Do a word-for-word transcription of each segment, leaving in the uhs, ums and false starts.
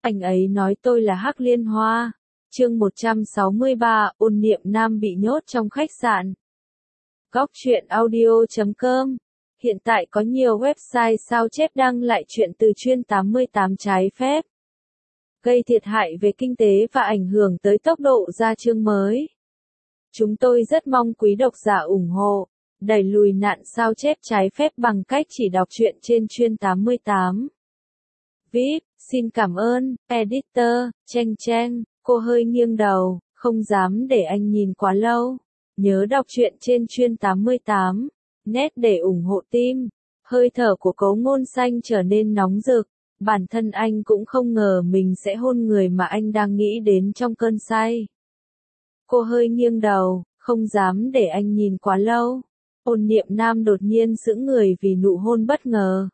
Anh ấy nói tôi là Hắc Liên Hoa. Chương một trăm sáu mươi ba, Ôn Niệm Nam bị nhốt trong khách sạn. Góc truyện audio chấm com. Hiện tại có nhiều website sao chép đăng lại truyện từ truyện tám mươi tám trái phép, gây thiệt hại về kinh tế và ảnh hưởng tới tốc độ ra chương mới. Chúng tôi rất mong quý độc giả ủng hộ, đẩy lùi nạn sao chép trái phép bằng cách chỉ đọc truyện trên truyện tám mươi tám. vê i pê, xin cảm ơn, editor, Cheng Cheng, cô hơi nghiêng đầu, không dám để anh nhìn quá lâu. Nhớ đọc truyện trên truyện tám mươi tám, net để ủng hộ team. Hơi thở của Cố Ngôn Xanh trở nên nóng rực, bản thân anh cũng không ngờ mình sẽ hôn người mà anh đang nghĩ đến trong cơn say. Cô hơi nghiêng đầu, không dám để anh nhìn quá lâu. Ôn Niệm Nam đột nhiên sững người vì nụ hôn bất ngờ.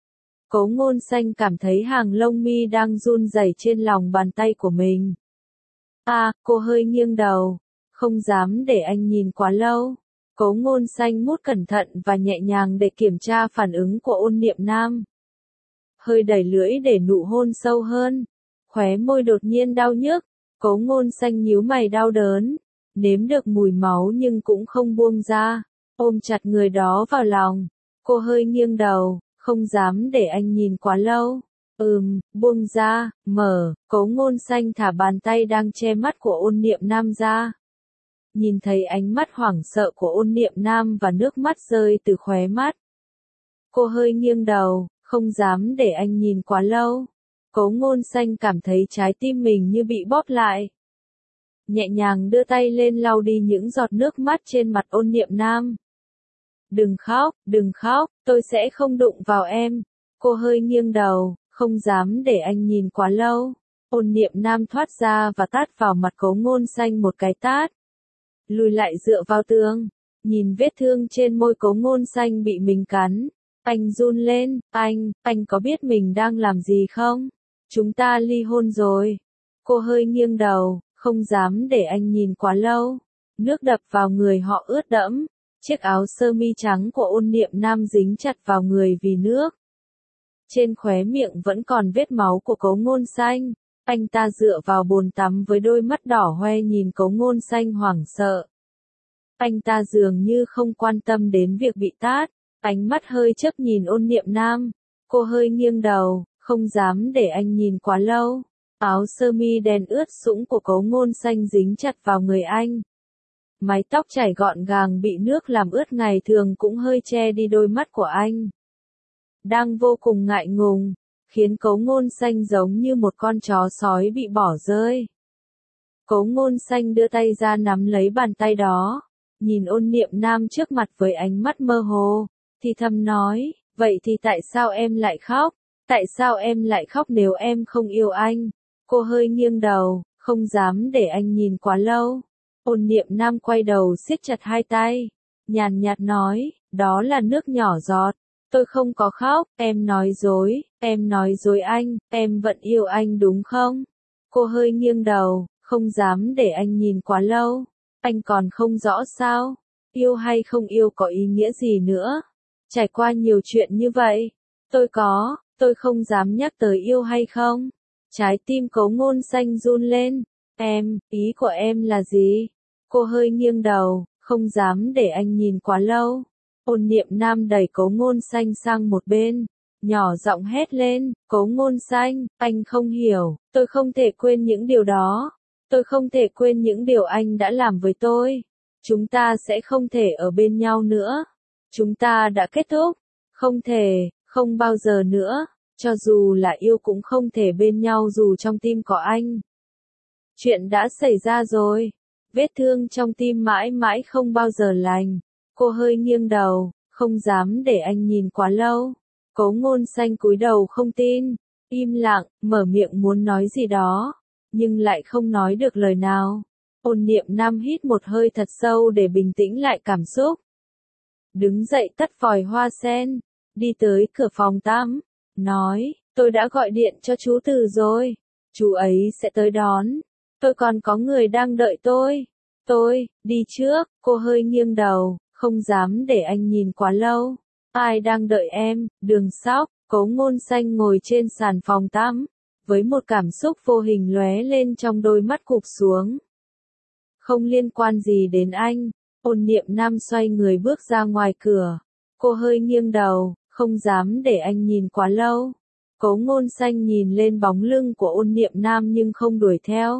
Cố Ngôn Xanh cảm thấy hàng lông mi đang run rẩy trên lòng bàn tay của mình. À, cô hơi nghiêng đầu, không dám để anh nhìn quá lâu. Cố Ngôn Xanh mút cẩn thận và nhẹ nhàng để kiểm tra phản ứng của Ôn Niệm Nam. Hơi đẩy lưỡi để nụ hôn sâu hơn. Khóe môi đột nhiên đau nhức. Cố Ngôn Xanh nhíu mày đau đớn, nếm được mùi máu nhưng cũng không buông ra, ôm chặt người đó vào lòng. Cô hơi nghiêng đầu, không dám để anh nhìn quá lâu. Ừm, buông ra, mở. Cố Ngôn Xanh thả bàn tay đang che mắt của Ôn Niệm Nam ra. Nhìn thấy ánh mắt hoảng sợ của Ôn Niệm Nam và nước mắt rơi từ khóe mắt. Cô hơi nghiêng đầu, không dám để anh nhìn quá lâu. Cố Ngôn Xanh cảm thấy trái tim mình như bị bóp lại. Nhẹ nhàng đưa tay lên lau đi những giọt nước mắt trên mặt Ôn Niệm Nam. Đừng khóc, đừng khóc, tôi sẽ không đụng vào em. Cô hơi nghiêng đầu, không dám để anh nhìn quá lâu. Ôn Niệm Nam thoát ra và tát vào mặt Cố Ngôn Xanh một cái tát. Lùi lại dựa vào tường, nhìn vết thương trên môi Cố Ngôn Xanh bị mình cắn. Anh run lên, anh, anh có biết mình đang làm gì không? Chúng ta ly hôn rồi. Cô hơi nghiêng đầu, không dám để anh nhìn quá lâu. Nước đập vào người họ ướt đẫm. Chiếc áo sơ mi trắng của Ôn Niệm Nam dính chặt vào người vì nước. Trên khóe miệng vẫn còn vết máu của Cố Ngôn Xanh. Anh ta dựa vào bồn tắm với đôi mắt đỏ hoe nhìn Cố Ngôn Xanh hoảng sợ. Anh ta dường như không quan tâm đến việc bị tát. Ánh mắt hơi chớp nhìn Ôn Niệm Nam. Cô hơi nghiêng đầu, không dám để anh nhìn quá lâu. Áo sơ mi đen ướt sũng của Cố Ngôn Xanh dính chặt vào người anh. Mái tóc chảy gọn gàng bị nước làm ướt ngày thường cũng hơi che đi đôi mắt của anh. Đang vô cùng ngại ngùng, khiến Cố Ngôn Xanh giống như một con chó sói bị bỏ rơi. Cố Ngôn Xanh đưa tay ra nắm lấy bàn tay đó, nhìn Ôn Niệm Nam trước mặt với ánh mắt mơ hồ, thì thầm nói, vậy thì tại sao em lại khóc? Tại sao em lại khóc nếu em không yêu anh? Cô hơi nghiêng đầu, không dám để anh nhìn quá lâu. Ôn Niệm Nam quay đầu siết chặt hai tay, nhàn nhạt nói, đó là nước nhỏ giọt. Tôi không có khóc, em nói dối, em nói dối anh, em vẫn yêu anh đúng không? Cô hơi nghiêng đầu, không dám để anh nhìn quá lâu. Anh còn không rõ sao? Yêu hay không yêu có ý nghĩa gì nữa? Trải qua nhiều chuyện như vậy, tôi có, tôi không dám nhắc tới yêu hay không. Trái tim Cố Ngôn Xanh run lên. Em, ý của em là gì? Cô hơi nghiêng đầu, không dám để anh nhìn quá lâu. Ôn Niệm Nam đẩy Cố Ngôn Xanh sang một bên, nhỏ giọng hét lên, Cố Ngôn Xanh, anh không hiểu, tôi không thể quên những điều đó. Tôi không thể quên những điều anh đã làm với tôi. Chúng ta sẽ không thể ở bên nhau nữa. Chúng ta đã kết thúc. Không thể, không bao giờ nữa. Cho dù là yêu cũng không thể bên nhau dù trong tim có anh. Chuyện đã xảy ra rồi. Vết thương trong tim mãi mãi không bao giờ lành. Cô hơi nghiêng đầu, không dám để anh nhìn quá lâu. Cố Ngôn Xanh cúi đầu không tin, im lặng, mở miệng muốn nói gì đó, nhưng lại không nói được lời nào. Ôn Niệm Nam hít một hơi thật sâu để bình tĩnh lại cảm xúc. Đứng dậy tắt vòi hoa sen, đi tới cửa phòng tắm, nói, tôi đã gọi điện cho chú Từ rồi, chú ấy sẽ tới đón, tôi còn có người đang đợi tôi, tôi, đi trước. Cô hơi nghiêng đầu, không dám để anh nhìn quá lâu. Ai đang đợi em? Đường Sóc. Cố Ngôn Xanh ngồi trên sàn phòng tắm, với một cảm xúc vô hình lóe lên trong đôi mắt cụp xuống. Không liên quan gì đến anh, Ôn Niệm Nam xoay người bước ra ngoài cửa. Cô hơi nghiêng đầu, không dám để anh nhìn quá lâu. Cố Ngôn Xanh nhìn lên bóng lưng của Ôn Niệm Nam nhưng không đuổi theo.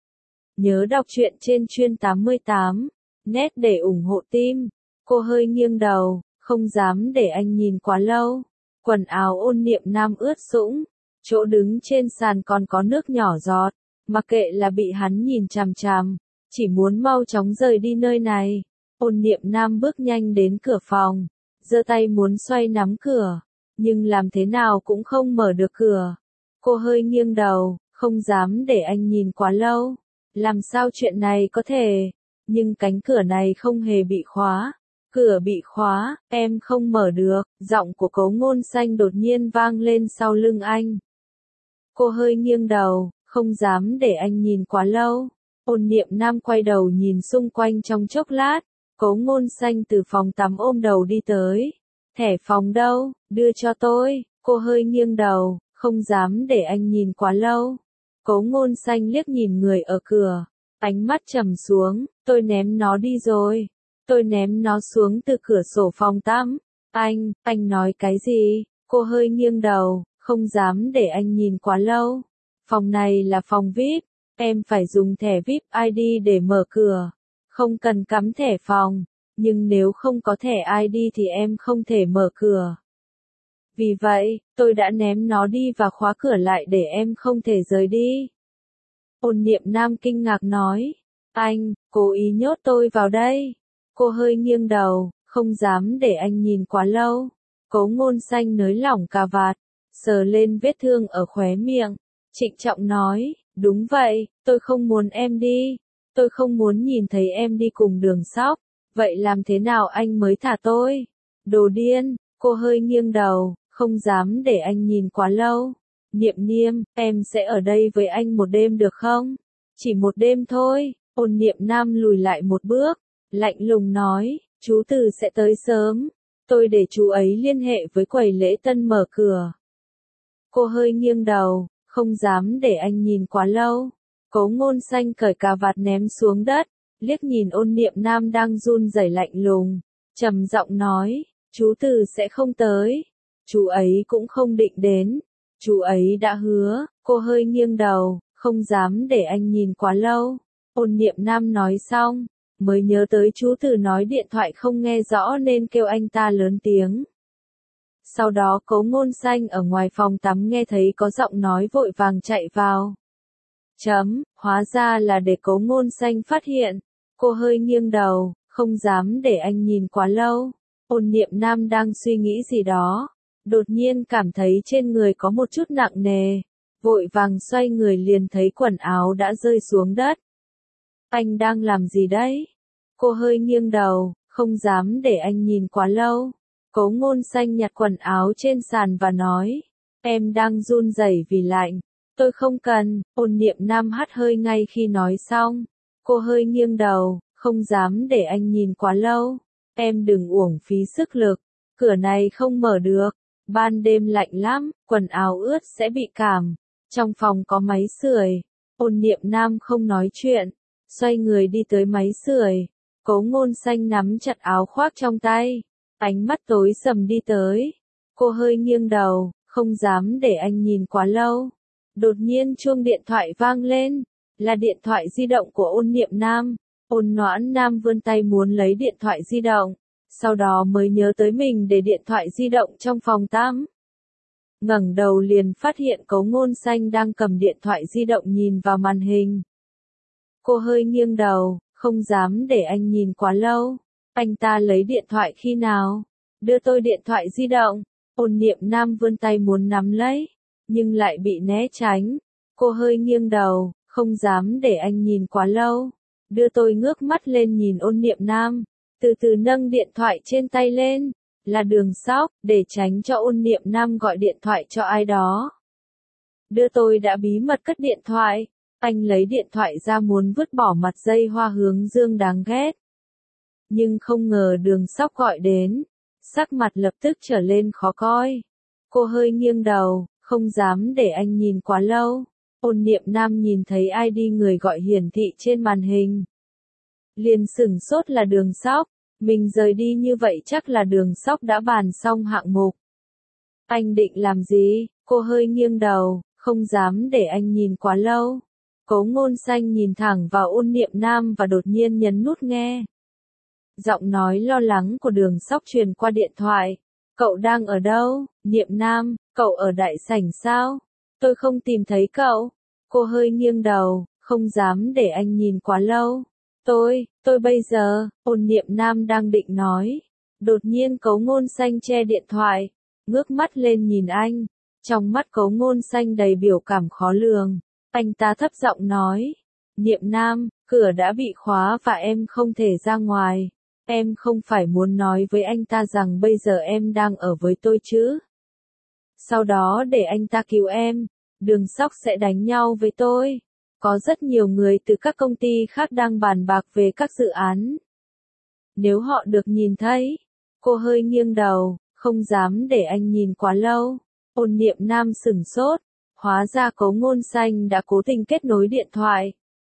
Nhớ đọc truyện trên chuyên tám mươi tám, nét để ủng hộ team. Cô hơi nghiêng đầu, không dám để anh nhìn quá lâu. Quần áo Ôn Niệm Nam ướt sũng, chỗ đứng trên sàn còn có nước nhỏ giọt, mặc kệ là bị hắn nhìn chằm chằm, chỉ muốn mau chóng rời đi nơi này. Ôn Niệm Nam bước nhanh đến cửa phòng, giơ tay muốn xoay nắm cửa, nhưng làm thế nào cũng không mở được cửa. Cô hơi nghiêng đầu, không dám để anh nhìn quá lâu. Làm sao chuyện này có thể? Nhưng cánh cửa này không hề bị khóa. Cửa bị khóa, em không mở được. Giọng của Cố Ngôn Xanh đột nhiên vang lên sau lưng anh. Cô hơi nghiêng đầu, không dám để anh nhìn quá lâu. Ôn Niệm Nam quay đầu nhìn xung quanh trong chốc lát. Cố Ngôn Xanh từ phòng tắm ôm đầu đi tới. Thẻ phòng đâu, đưa cho tôi. Cô hơi nghiêng đầu, không dám để anh nhìn quá lâu. Cố Ngôn Xanh liếc nhìn người ở cửa, ánh mắt trầm xuống, tôi ném nó đi rồi. Tôi ném nó xuống từ cửa sổ phòng tắm. Anh, anh nói cái gì? Cô hơi nghiêng đầu, không dám để anh nhìn quá lâu. Phòng này là phòng vi ai pi, em phải dùng thẻ vi ai pi ai đi để mở cửa. Không cần cắm thẻ phòng, nhưng nếu không có thẻ i đê thì em không thể mở cửa. Vì vậy, tôi đã ném nó đi và khóa cửa lại để em không thể rời đi. Ôn Niệm Nam kinh ngạc nói, anh, cố ý nhốt tôi vào đây. Cô hơi nghiêng đầu, không dám để anh nhìn quá lâu. Cố Ngôn Xanh nới lỏng cà vạt, sờ lên vết thương ở khóe miệng, trịnh trọng nói, đúng vậy, tôi không muốn em đi. Tôi không muốn nhìn thấy em đi cùng Đường Sóc. Vậy làm thế nào anh mới thả tôi? Đồ điên, cô hơi nghiêng đầu, không dám để anh nhìn quá lâu. Niệm Niêm, em sẽ ở đây với anh một đêm được không? Chỉ một đêm thôi. Ôn Niệm Nam lùi lại một bước, lạnh lùng nói, chú Từ sẽ tới sớm. Tôi để chú ấy liên hệ với quầy lễ tân mở cửa. Cô hơi nghiêng đầu, không dám để anh nhìn quá lâu. Cố Ngôn Xanh cởi cà vạt ném xuống đất, liếc nhìn Ôn Niệm Nam đang run rẩy lạnh lùng, trầm giọng nói, chú Từ sẽ không tới. Chú ấy cũng không định đến. Chú ấy đã hứa. Cô hơi nghiêng đầu, không dám để anh nhìn quá lâu. Ôn Niệm Nam nói xong, mới nhớ tới chú Từ nói điện thoại không nghe rõ nên kêu anh ta lớn tiếng. Sau đó Cố Ngôn Xanh ở ngoài phòng tắm nghe thấy có giọng nói vội vàng chạy vào. Chấm, hóa ra là để Cố Ngôn Xanh phát hiện. Cô hơi nghiêng đầu, không dám để anh nhìn quá lâu. Ôn Niệm Nam đang suy nghĩ gì đó, đột nhiên cảm thấy trên người có một chút nặng nề, vội vàng xoay người liền thấy quần áo đã rơi xuống đất. Anh đang làm gì đấy? Cô hơi nghiêng đầu, không dám để anh nhìn quá lâu. Cố Ngôn Xanh nhặt quần áo trên sàn và nói, em đang run rẩy vì lạnh. Tôi không cần. Ôn Niệm Nam hắt hơi ngay khi nói xong. Cô hơi nghiêng đầu, không dám để anh nhìn quá lâu. Em đừng uổng phí sức lực. Cửa này không mở được. Ban đêm lạnh lắm, quần áo ướt sẽ bị cảm. Trong phòng có máy sưởi. Ôn Niệm Nam không nói chuyện, xoay người đi tới máy sưởi. Cố Ngôn Xanh nắm chặt áo khoác trong tay, ánh mắt tối sầm đi tới. Cô hơi nghiêng đầu, không dám để anh nhìn quá lâu. Đột nhiên chuông điện thoại vang lên, là điện thoại di động của Ôn Niệm Nam. Ôn Noãn Nam vươn tay muốn lấy điện thoại di động, sau đó mới nhớ tới mình để điện thoại di động trong phòng tắm. Ngẩng đầu liền phát hiện Cố Ngôn Xanh đang cầm điện thoại di động nhìn vào màn hình. Cô hơi nghiêng đầu, không dám để anh nhìn quá lâu. Anh ta lấy điện thoại khi nào? Đưa tôi điện thoại di động. Ôn Niệm Nam vươn tay muốn nắm lấy, nhưng lại bị né tránh. Cô hơi nghiêng đầu, không dám để anh nhìn quá lâu. Đưa tôi ngước mắt lên nhìn Ôn Niệm Nam, từ từ nâng điện thoại trên tay lên, là Đường Sóc, để tránh cho Ôn Niệm Nam gọi điện thoại cho ai đó. Đưa tôi đã bí mật cất điện thoại, anh lấy điện thoại ra muốn vứt bỏ mặt dây hoa hướng dương đáng ghét. Nhưng không ngờ Đường Sóc gọi đến, sắc mặt lập tức trở lên khó coi. Cô hơi nghiêng đầu, không dám để anh nhìn quá lâu. Ôn Niệm Nam nhìn thấy i đê người gọi hiển thị trên màn hình. Liền sửng sốt là Đường Sóc, mình rời đi như vậy chắc là Đường Sóc đã bàn xong hạng mục. Anh định làm gì? Cô hơi nghiêng đầu, không dám để anh nhìn quá lâu. Cố Ngôn Xanh nhìn thẳng vào Ôn Niệm Nam và đột nhiên nhấn nút nghe. Giọng nói lo lắng của Đường Sóc truyền qua điện thoại. Cậu đang ở đâu? Niệm Nam, cậu ở đại sảnh sao? Tôi không tìm thấy cậu. Cô hơi nghiêng đầu, không dám để anh nhìn quá lâu. Tôi, tôi bây giờ, Ôn Niệm Nam đang định nói. Đột nhiên Cố Ngôn Xanh che điện thoại, ngước mắt lên nhìn anh. Trong mắt Cố Ngôn Xanh đầy biểu cảm khó lường. Anh ta thấp giọng nói. Niệm Nam, cửa đã bị khóa và em không thể ra ngoài. Em không phải muốn nói với anh ta rằng bây giờ em đang ở với tôi chứ. Sau đó để anh ta cứu em, Đường Sóc sẽ đánh nhau với tôi. Có rất nhiều người từ các công ty khác đang bàn bạc về các dự án. Nếu họ được nhìn thấy, cô hơi nghiêng đầu, không dám để anh nhìn quá lâu. Ôn Niệm Nam sửng sốt, hóa ra Cố Ngôn Xanh đã cố tình kết nối điện thoại.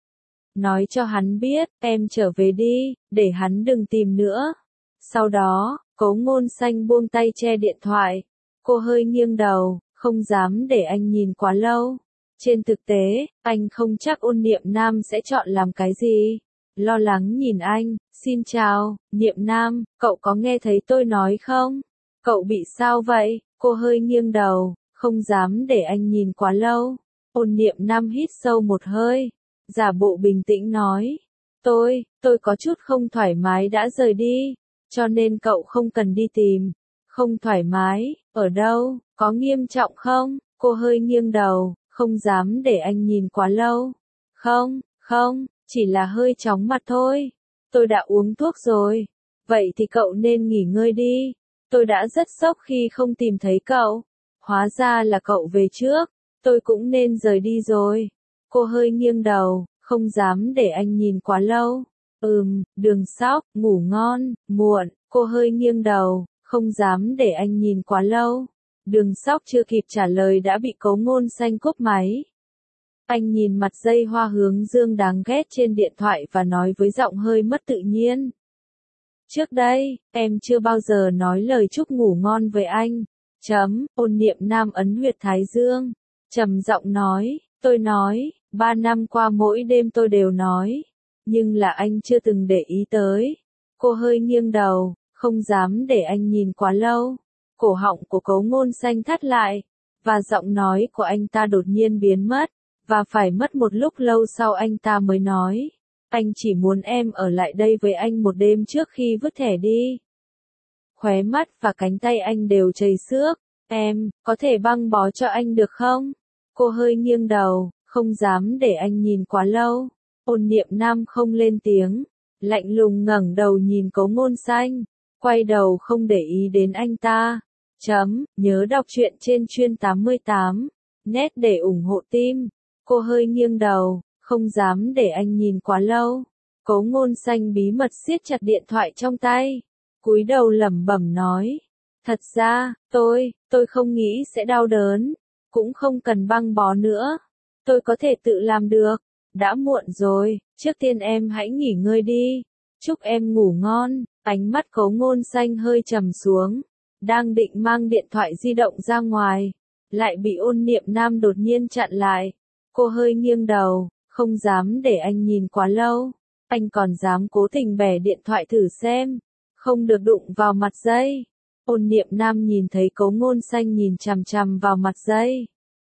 Nói cho hắn biết, em trở về đi, để hắn đừng tìm nữa. Sau đó, Cố Ngôn Xanh buông tay che điện thoại. Cô hơi nghiêng đầu, không dám để anh nhìn quá lâu. Trên thực tế, anh không chắc Ôn Niệm Nam sẽ chọn làm cái gì. Lo lắng nhìn anh, xin chào, Niệm Nam, cậu có nghe thấy tôi nói không? Cậu bị sao vậy? Cô hơi nghiêng đầu, không dám để anh nhìn quá lâu. Ôn Niệm Nam hít sâu một hơi, giả bộ bình tĩnh nói. Tôi, tôi có chút không thoải mái đã rời đi, cho nên cậu không cần đi tìm. Không thoải mái, ở đâu, có nghiêm trọng không? Cô hơi nghiêng đầu, không dám để anh nhìn quá lâu. Không, không, chỉ là hơi chóng mặt thôi. Tôi đã uống thuốc rồi. Vậy thì cậu nên nghỉ ngơi đi. Tôi đã rất sốc khi không tìm thấy cậu. Hóa ra là cậu về trước. Tôi cũng nên rời đi rồi. Cô hơi nghiêng đầu, không dám để anh nhìn quá lâu. Ừm, Đường Sóc, ngủ ngon, muộn. Cô hơi nghiêng đầu, không dám để anh nhìn quá lâu. Đường Sóc chưa kịp trả lời đã bị Cố Ngôn Xanh cúp máy. Anh nhìn mặt dây hoa hướng dương đáng ghét trên điện thoại và nói với giọng hơi mất tự nhiên. Trước đây, em chưa bao giờ nói lời chúc ngủ ngon với anh. Chấm, Ôn Niệm Nam ấn huyệt thái dương. Trầm giọng nói, tôi nói, ba năm qua mỗi đêm tôi đều nói. Nhưng là anh chưa từng để ý tới. Cô hơi nghiêng đầu, không dám để anh nhìn quá lâu. Cổ họng của Cố Ngôn Xanh thắt lại, và giọng nói của anh ta đột nhiên biến mất, và phải mất một lúc lâu sau anh ta mới nói. Anh chỉ muốn em ở lại đây với anh một đêm trước khi vứt thẻ đi. Khóe mắt và cánh tay anh đều chảy xước. Em, có thể băng bó cho anh được không? Cô hơi nghiêng đầu, không dám để anh nhìn quá lâu. Ôn Niệm Nam không lên tiếng, lạnh lùng ngẩng đầu nhìn Cố Ngôn Xanh, quay đầu không để ý đến anh ta. Chấm, nhớ đọc truyện trên chuyên tám mươi tám, net để ủng hộ team. Cô hơi nghiêng đầu, không dám để anh nhìn quá lâu. Cố Ngôn Xanh bí mật siết chặt điện thoại trong tay, cúi đầu lẩm bẩm nói. Thật ra, tôi, tôi không nghĩ sẽ đau đớn, cũng không cần băng bó nữa. Tôi có thể tự làm được. Đã muộn rồi, trước tiên em hãy nghỉ ngơi đi. Chúc em ngủ ngon. Ánh mắt Cố Ngôn Xanh hơi trầm xuống, đang định mang điện thoại di động ra ngoài, lại bị Ôn Niệm Nam đột nhiên chặn lại. Cô hơi nghiêng đầu, không dám để anh nhìn quá lâu. Anh còn dám cố tình bẻ điện thoại thử xem, không được đụng vào mặt dây. Ôn Niệm Nam nhìn thấy Cố Ngôn Xanh nhìn chằm chằm vào mặt dây.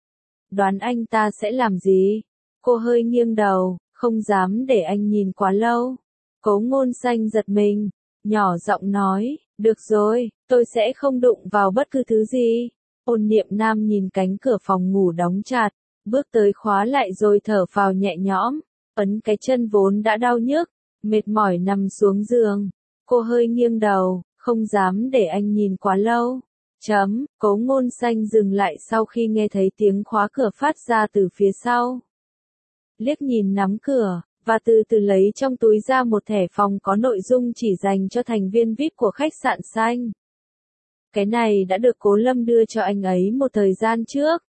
Đoán anh ta sẽ làm gì? Cô hơi nghiêng đầu, không dám để anh nhìn quá lâu. Cố Ngôn Xanh giật mình, nhỏ giọng nói, được rồi, tôi sẽ không đụng vào bất cứ thứ gì. Ôn Niệm Nam nhìn cánh cửa phòng ngủ đóng chặt, bước tới khóa lại rồi thở phào nhẹ nhõm, ấn cái chân vốn đã đau nhức, mệt mỏi nằm xuống giường. Cô hơi nghiêng đầu, không dám để anh nhìn quá lâu. Chấm, Cố Ngôn Xanh dừng lại sau khi nghe thấy tiếng khóa cửa phát ra từ phía sau. Liếc nhìn nắm cửa, và từ từ lấy trong túi ra một thẻ phòng có nội dung chỉ dành cho thành viên vi ai pi của khách sạn xanh. Cái này đã được Cố Lâm đưa cho anh ấy một thời gian trước,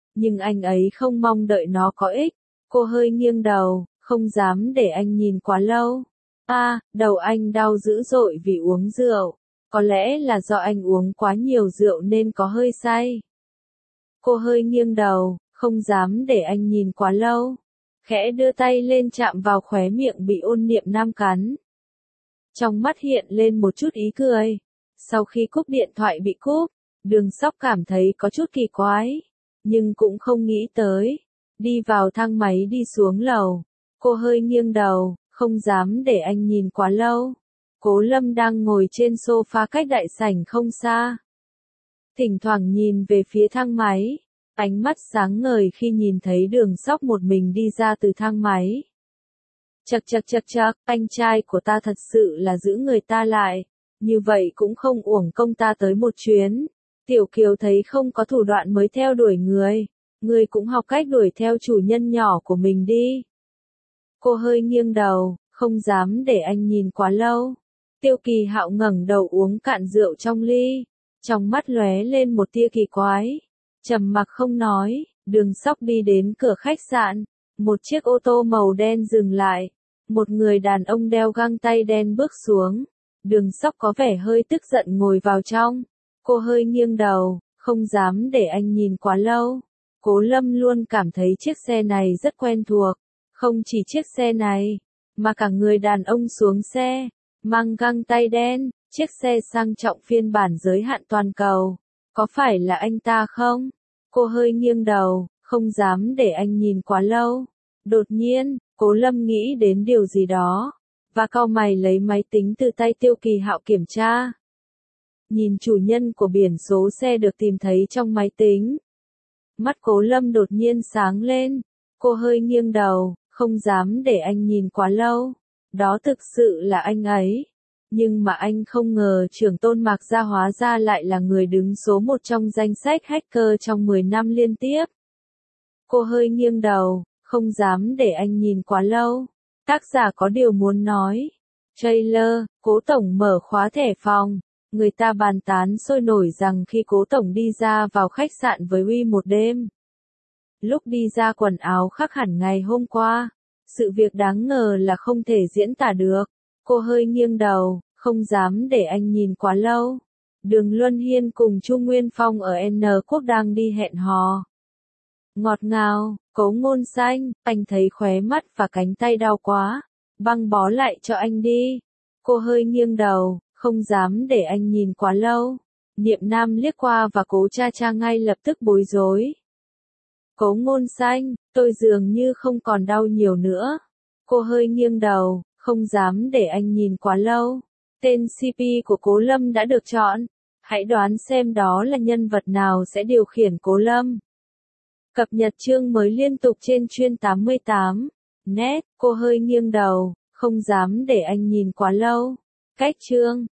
nhưng anh ấy không mong đợi nó có ích. Cô hơi nghiêng đầu, không dám để anh nhìn quá lâu. A, à, đầu anh đau dữ dội vì uống rượu. Có lẽ là do anh uống quá nhiều rượu nên có hơi say. Cô hơi nghiêng đầu, không dám để anh nhìn quá lâu. Khẽ đưa tay lên chạm vào khóe miệng bị Ôn Niệm Nam cắn. Trong mắt hiện lên một chút ý cười. Sau khi cúp điện thoại bị cúp, Đường Sóc cảm thấy có chút kỳ quái, nhưng cũng không nghĩ tới. Đi vào thang máy đi xuống lầu. Cô hơi nghiêng đầu, không dám để anh nhìn quá lâu. Cố Lâm đang ngồi trên sofa cách đại sảnh không xa. Thỉnh thoảng nhìn về phía thang máy. Ánh mắt sáng ngời khi nhìn thấy Đường Sóc một mình đi ra từ thang máy. Chậc chậc chậc chậc, anh trai của ta thật sự là giữ người ta lại. Như vậy cũng không uổng công ta tới một chuyến. Tiểu Kiều thấy không có thủ đoạn mới theo đuổi người. Người cũng học cách đuổi theo chủ nhân nhỏ của mình đi. Cô hơi nghiêng đầu, không dám để anh nhìn quá lâu. Tiêu Kỳ Hạo ngẩng đầu uống cạn rượu trong ly. Trong mắt lóe lên một tia kỳ quái. Trầm mặc không nói, Đường Sóc đi đến cửa khách sạn. Một chiếc ô tô màu đen dừng lại. Một người đàn ông đeo găng tay đen bước xuống. Đường Sóc có vẻ hơi tức giận ngồi vào trong. Cô hơi nghiêng đầu, không dám để anh nhìn quá lâu. Cố Lâm luôn cảm thấy chiếc xe này rất quen thuộc. Không chỉ chiếc xe này, mà cả người đàn ông xuống xe, mang găng tay đen, chiếc xe sang trọng phiên bản giới hạn toàn cầu. Có phải là anh ta không? Cô hơi nghiêng đầu, không dám để anh nhìn quá lâu. Đột nhiên, Cố Lâm nghĩ đến điều gì đó, và cau mày lấy máy tính từ tay Tiêu Kỳ Hạo kiểm tra. Nhìn chủ nhân của biển số xe được tìm thấy trong máy tính. Mắt Cố Lâm đột nhiên sáng lên. Cô hơi nghiêng đầu, không dám để anh nhìn quá lâu. Đó thực sự là anh ấy. Nhưng mà anh không ngờ trưởng tôn Mạc Gia hóa ra lại là người đứng số một trong danh sách hacker trong mười năm liên tiếp. Cô hơi nghiêng đầu, không dám để anh nhìn quá lâu. Tác giả có điều muốn nói. Trailer, Cố Tổng mở khóa thẻ phòng. Người ta bàn tán sôi nổi rằng khi Cố Tổng đi ra vào khách sạn với Uy một đêm. Lúc đi ra quần áo khác hẳn ngày hôm qua. Sự việc đáng ngờ là không thể diễn tả được. Cô hơi nghiêng đầu, không dám để anh nhìn quá lâu. Đường Luân Hiên cùng Chu Nguyên Phong ở N Quốc đang đi hẹn hò. Ngọt ngào, Cố Ngôn Xanh, anh thấy khóe mắt và cánh tay đau quá. Băng bó lại cho anh đi. Cô hơi nghiêng đầu, không dám để anh nhìn quá lâu. Niệm Nam liếc qua và Cố Cha Cha ngay lập tức bối rối. Cố Ngôn Xanh, tôi dường như không còn đau nhiều nữa. Cô hơi nghiêng đầu, không dám để anh nhìn quá lâu. Tên xê pê của Cố Lâm đã được chọn. Hãy đoán xem đó là nhân vật nào sẽ điều khiển Cố Lâm. Cập nhật chương mới liên tục trên chuyên tám mươi tám. Net, cô hơi nghiêng đầu, không dám để anh nhìn quá lâu. Cách chương